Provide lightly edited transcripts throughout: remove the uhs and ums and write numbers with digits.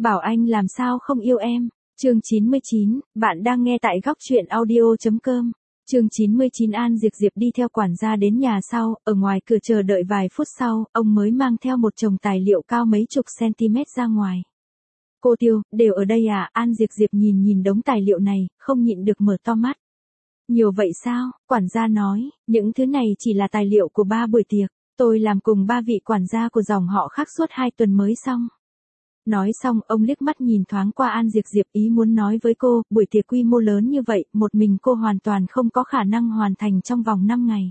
Bảo anh làm sao không yêu em. Chương 99, bạn đang nghe tại góc truyện audio.com. Chương 99 An Diệp Diệp đi theo quản gia đến nhà sau, ở ngoài cửa chờ đợi vài phút sau, ông mới mang theo một chồng tài liệu cao mấy chục cm ra ngoài. Cô Tiêu, đều ở đây à? An Diệp Diệp nhìn đống tài liệu này, không nhịn được mở to mắt. Nhiều vậy sao? Quản gia nói, những thứ này chỉ là tài liệu của 3 buổi tiệc, tôi làm cùng 3 vị quản gia của dòng họ khác suốt 2 tuần mới xong. Nói xong, ông liếc mắt nhìn thoáng qua An Diệp Diệp, ý muốn nói với cô, buổi tiệc quy mô lớn như vậy, một mình cô hoàn toàn không có khả năng hoàn thành trong vòng 5 ngày.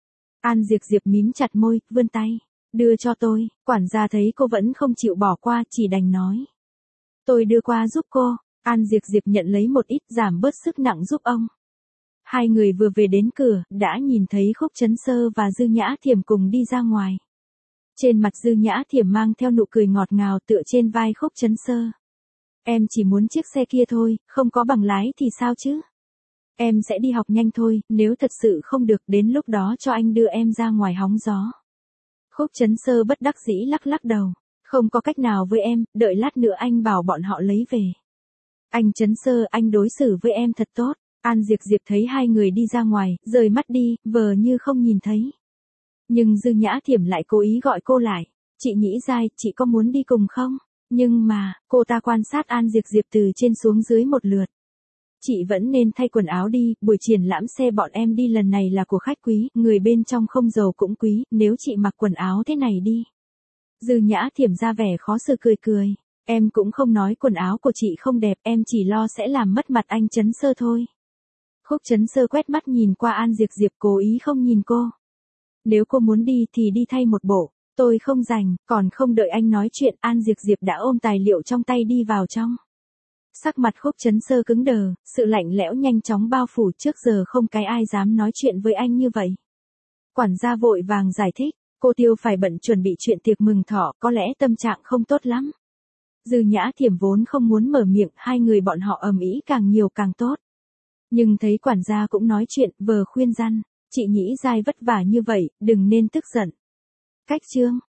An Diệp Diệp mím chặt môi, vươn tay, đưa cho tôi. Quản gia thấy cô vẫn không chịu bỏ qua, chỉ đành nói, tôi đưa qua giúp cô. An Diệp Diệp nhận lấy một ít, giảm bớt sức nặng giúp ông. Hai người vừa về đến cửa, đã nhìn thấy Khúc Chấn Sơ và Dư Nhã Thiểm cùng đi ra ngoài. Trên mặt Dư Nhã Thiểm mang theo nụ cười ngọt ngào tựa trên vai Khúc Chấn Sơ. Em chỉ muốn chiếc xe kia thôi, không có bằng lái thì sao chứ? Em sẽ đi học nhanh thôi, nếu thật sự không được đến lúc đó cho anh đưa em ra ngoài hóng gió. Khúc Chấn Sơ bất đắc dĩ lắc lắc đầu. Không có cách nào với em, đợi lát nữa anh bảo bọn họ lấy về. Anh Chấn Sơ, anh đối xử với em thật tốt. An Diệp Diệp thấy hai người đi ra ngoài, rời mắt đi, vờ như không nhìn thấy. Nhưng Dư Nhã Thiểm lại cố ý gọi cô lại. Chị Nhĩ Giai, chị có muốn đi cùng không? Nhưng mà, cô ta quan sát An Diệp Diệp từ trên xuống dưới một lượt. Chị vẫn nên thay quần áo đi, buổi triển lãm xe bọn em đi lần này là của khách quý, người bên trong không giàu cũng quý, nếu chị mặc quần áo thế này đi. Dư Nhã Thiểm ra vẻ khó xử cười cười. Em cũng không nói quần áo của chị không đẹp, em chỉ lo sẽ làm mất mặt anh Chấn Sơ thôi. Khúc Chấn Sơ quét mắt nhìn qua An Diệp Diệp, cố ý không nhìn cô. Nếu cô muốn đi thì đi thay một bộ, tôi không rảnh. Còn không đợi anh nói chuyện, An Diệp Diệp đã ôm tài liệu trong tay đi vào trong. Sắc mặt Khúc Chấn Sơ cứng đờ, sự lạnh lẽo nhanh chóng bao phủ, trước giờ không cái ai dám nói chuyện với anh như vậy. Quản gia vội vàng giải thích, cô Tiêu phải bận chuẩn bị chuyện tiệc mừng thọ, có lẽ tâm trạng không tốt lắm. Dư Nhã Thiểm vốn không muốn mở miệng, hai người bọn họ ầm ĩ càng nhiều càng tốt. Nhưng thấy quản gia cũng nói chuyện, vờ khuyên răn, chị Nhĩ Giai vất vả như vậy, đừng nên tức giận. Cách chương,